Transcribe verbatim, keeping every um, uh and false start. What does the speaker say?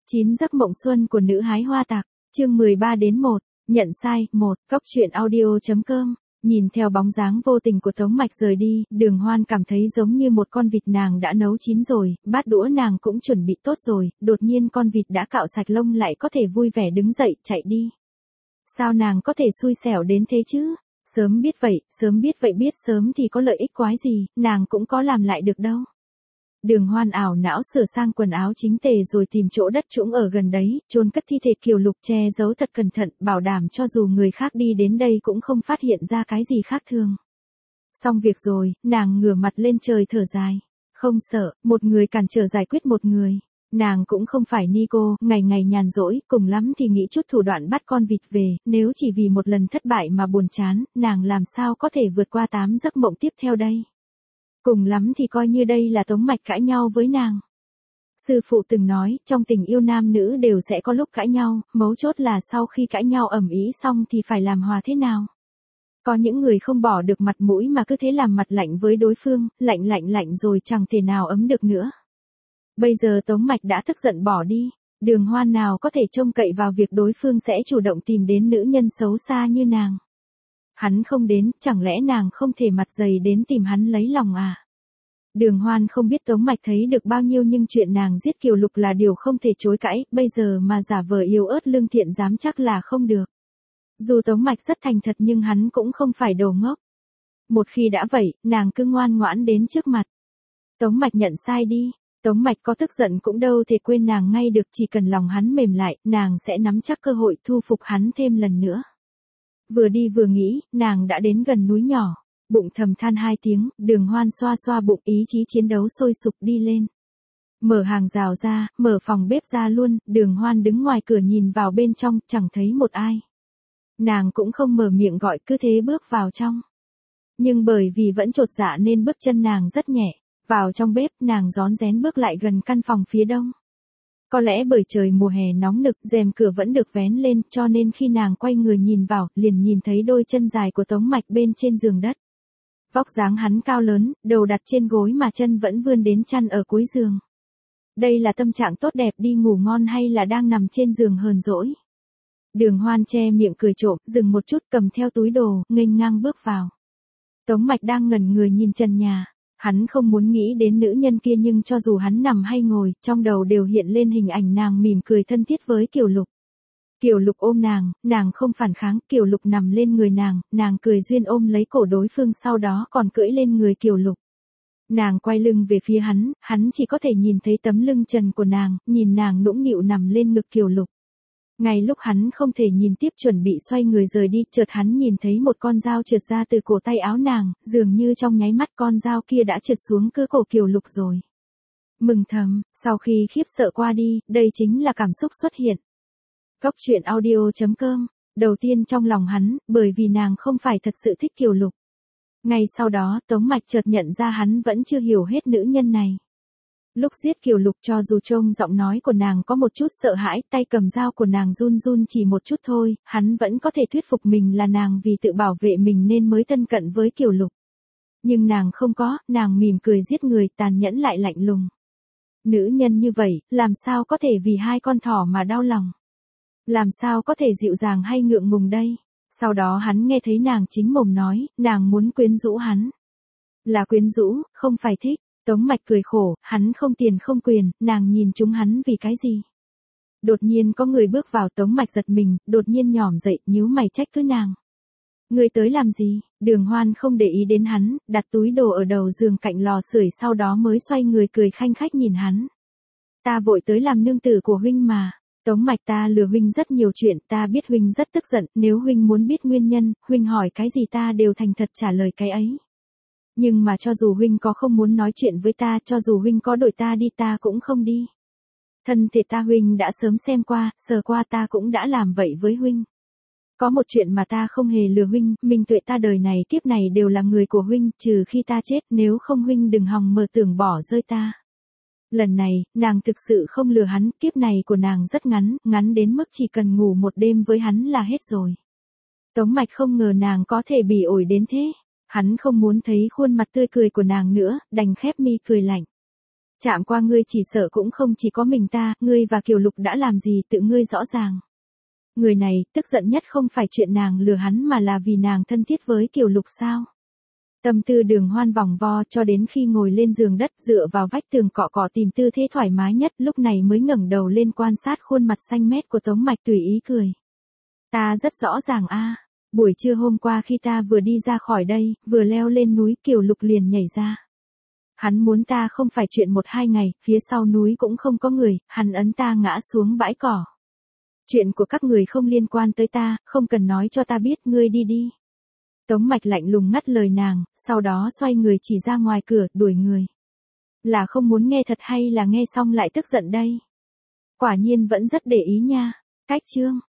chín giấc mộng xuân của nữ hái hoa tạc, chương mười ba đến một, nhận sai, một, góc truyện audio.com. Nhìn theo bóng dáng vô tình của Tống Mạch rời đi, Đường Hoan cảm thấy giống như một con vịt nàng đã nấu chín rồi, bát đũa nàng cũng chuẩn bị tốt rồi, đột nhiên con vịt đã cạo sạch lông lại có thể vui vẻ đứng dậy, chạy đi. Sao nàng có thể xui xẻo đến thế chứ? Sớm biết vậy, sớm biết vậy biết sớm thì có lợi ích quái gì, nàng cũng có làm lại được đâu. Đường Hoan ảo não sửa sang quần áo chính tề rồi tìm chỗ đất trũng ở gần đấy, chôn cất thi thể Kiều Lục che giấu thật cẩn thận, bảo đảm cho dù người khác đi đến đây cũng không phát hiện ra cái gì khác thường. Xong việc rồi, nàng ngửa mặt lên trời thở dài. Không sợ, một người cản trở giải quyết một người. Nàng cũng không phải Nico, ngày ngày nhàn rỗi, cùng lắm thì nghĩ chút thủ đoạn bắt con vịt về, nếu chỉ vì một lần thất bại mà buồn chán, nàng làm sao có thể vượt qua tám giấc mộng tiếp theo đây. Cùng lắm thì coi như đây là Tống Mạch cãi nhau với nàng. Sư phụ từng nói, trong tình yêu nam nữ đều sẽ có lúc cãi nhau, mấu chốt là sau khi cãi nhau ầm ĩ xong thì phải làm hòa thế nào. Có những người không bỏ được mặt mũi mà cứ thế làm mặt lạnh với đối phương, lạnh lạnh lạnh rồi chẳng thể nào ấm được nữa. Bây giờ Tống Mạch đã tức giận bỏ đi, Đường Hoan nào có thể trông cậy vào việc đối phương sẽ chủ động tìm đến nữ nhân xấu xa như nàng. Hắn không đến, chẳng lẽ nàng không thể mặt dày đến tìm hắn lấy lòng à? Đường Hoan không biết Tống Mạch thấy được bao nhiêu nhưng chuyện nàng giết Kiều Lục là điều không thể chối cãi, bây giờ mà giả vờ yếu ớt lương thiện dám chắc là không được. Dù Tống Mạch rất thành thật nhưng hắn cũng không phải đồ ngốc. Một khi đã vậy, nàng cứ ngoan ngoãn đến trước mặt. Tống Mạch nhận sai đi. Tống Mạch có tức giận cũng đâu thể quên nàng ngay được, chỉ cần lòng hắn mềm lại, nàng sẽ nắm chắc cơ hội thu phục hắn thêm lần nữa. Vừa đi vừa nghĩ, nàng đã đến gần núi nhỏ, bụng thầm than hai tiếng, Đường Hoan xoa xoa bụng, ý chí chiến đấu sôi sục đi lên. Mở hàng rào ra, mở phòng bếp ra luôn, Đường Hoan đứng ngoài cửa nhìn vào bên trong, chẳng thấy một ai. Nàng cũng không mở miệng gọi, cứ thế bước vào trong. Nhưng bởi vì vẫn chột dạ nên bước chân nàng rất nhẹ. Vào trong bếp, nàng rón rén bước lại gần căn phòng phía đông. Có lẽ bởi trời mùa hè nóng nực, rèm cửa vẫn được vén lên, cho nên khi nàng quay người nhìn vào, liền nhìn thấy đôi chân dài của Tống Mạch bên trên giường đất. Vóc dáng hắn cao lớn, đầu đặt trên gối mà chân vẫn vươn đến chăn ở cuối giường. Đây là tâm trạng tốt đẹp đi ngủ ngon hay là đang nằm trên giường hờn dỗi? Đường Hoan che miệng cười trộm, dừng một chút, cầm theo túi đồ, nghênh ngang bước vào. Tống Mạch đang ngẩn người nhìn trần nhà. Hắn không muốn nghĩ đến nữ nhân kia nhưng cho dù hắn nằm hay ngồi, trong đầu đều hiện lên hình ảnh nàng mỉm cười thân thiết với Kiều Lục. Kiều Lục ôm nàng, nàng không phản kháng, Kiều Lục nằm lên người nàng, nàng cười duyên ôm lấy cổ đối phương sau đó còn cưỡi lên người Kiều Lục. Nàng quay lưng về phía hắn, hắn chỉ có thể nhìn thấy tấm lưng trần của nàng, nhìn nàng nũng nịu nằm lên ngực Kiều Lục. Ngay lúc hắn không thể nhìn tiếp chuẩn bị xoay người rời đi, chợt hắn nhìn thấy một con dao trượt ra từ cổ tay áo nàng, dường như trong nháy mắt con dao kia đã trượt xuống cơ cổ Kiều Lục rồi. Mừng thầm, sau khi khiếp sợ qua đi, đây chính là cảm xúc xuất hiện. Góc truyện audio.com, đầu tiên trong lòng hắn, bởi vì nàng không phải thật sự thích Kiều Lục. Ngay sau đó, Tống Mạch chợt nhận ra hắn vẫn chưa hiểu hết nữ nhân này. Lúc giết Kiều Lục cho dù trông giọng nói của nàng có một chút sợ hãi, tay cầm dao của nàng run run chỉ một chút thôi, hắn vẫn có thể thuyết phục mình là nàng vì tự bảo vệ mình nên mới thân cận với Kiều Lục. Nhưng nàng không có, nàng mỉm cười giết người, tàn nhẫn lại lạnh lùng. Nữ nhân như vậy, làm sao có thể vì hai con thỏ mà đau lòng? Làm sao có thể dịu dàng hay ngượng ngùng đây? Sau đó hắn nghe thấy nàng chính mồm nói, nàng muốn quyến rũ hắn. Là quyến rũ, không phải thích. Tống Mạch cười khổ, hắn không tiền không quyền, nàng nhìn chúng hắn vì cái gì? Đột nhiên có người bước vào, Tống Mạch giật mình, đột nhiên nhỏm dậy, nhíu mày trách cứ nàng. Người tới làm gì? Đường Hoan không để ý đến hắn, đặt túi đồ ở đầu giường cạnh lò sưởi sau đó mới xoay người cười khanh khách nhìn hắn. Ta vội tới làm nương tử của huynh mà. Tống Mạch, ta lừa huynh rất nhiều chuyện, ta biết huynh rất tức giận, nếu huynh muốn biết nguyên nhân, huynh hỏi cái gì ta đều thành thật trả lời cái ấy. Nhưng mà cho dù huynh có không muốn nói chuyện với ta, cho dù huynh có đuổi ta đi ta cũng không đi. Thân thể ta huynh đã sớm xem qua, sờ qua, ta cũng đã làm vậy với huynh. Có một chuyện mà ta không hề lừa huynh, minh tuệ ta đời này kiếp này đều là người của huynh, trừ khi ta chết, nếu không huynh đừng hòng mơ tưởng bỏ rơi ta. Lần này, nàng thực sự không lừa hắn, kiếp này của nàng rất ngắn, ngắn đến mức chỉ cần ngủ một đêm với hắn là hết rồi. Tống Mạch không ngờ nàng có thể bỉ ổi đến thế. Hắn không muốn thấy khuôn mặt tươi cười của nàng nữa, đành khép mi cười lạnh. Chạm qua ngươi chỉ sợ cũng không chỉ có mình ta, ngươi và Kiều Lục đã làm gì tự ngươi rõ ràng. Người này, tức giận nhất không phải chuyện nàng lừa hắn mà là vì nàng thân thiết với Kiều Lục sao. Tâm tư Đường Hoan vòng vo cho đến khi ngồi lên giường đất dựa vào vách tường cọ cọ tìm tư thế thoải mái nhất, lúc này mới ngẩng đầu lên quan sát khuôn mặt xanh mét của Tống Mạch tùy ý cười. Ta rất rõ ràng a, buổi trưa hôm qua khi ta vừa đi ra khỏi đây, vừa leo lên núi Kiều Lục liền nhảy ra. Hắn muốn ta không phải chuyện một hai ngày, phía sau núi cũng không có người, hắn ấn ta ngã xuống bãi cỏ. Chuyện của các người không liên quan tới ta, không cần nói cho ta biết, ngươi đi đi. Tống Mạch lạnh lùng ngắt lời nàng, sau đó xoay người chỉ ra ngoài cửa, đuổi người. Là không muốn nghe thật hay là nghe xong lại tức giận đây? Quả nhiên vẫn rất để ý nha. Cách chương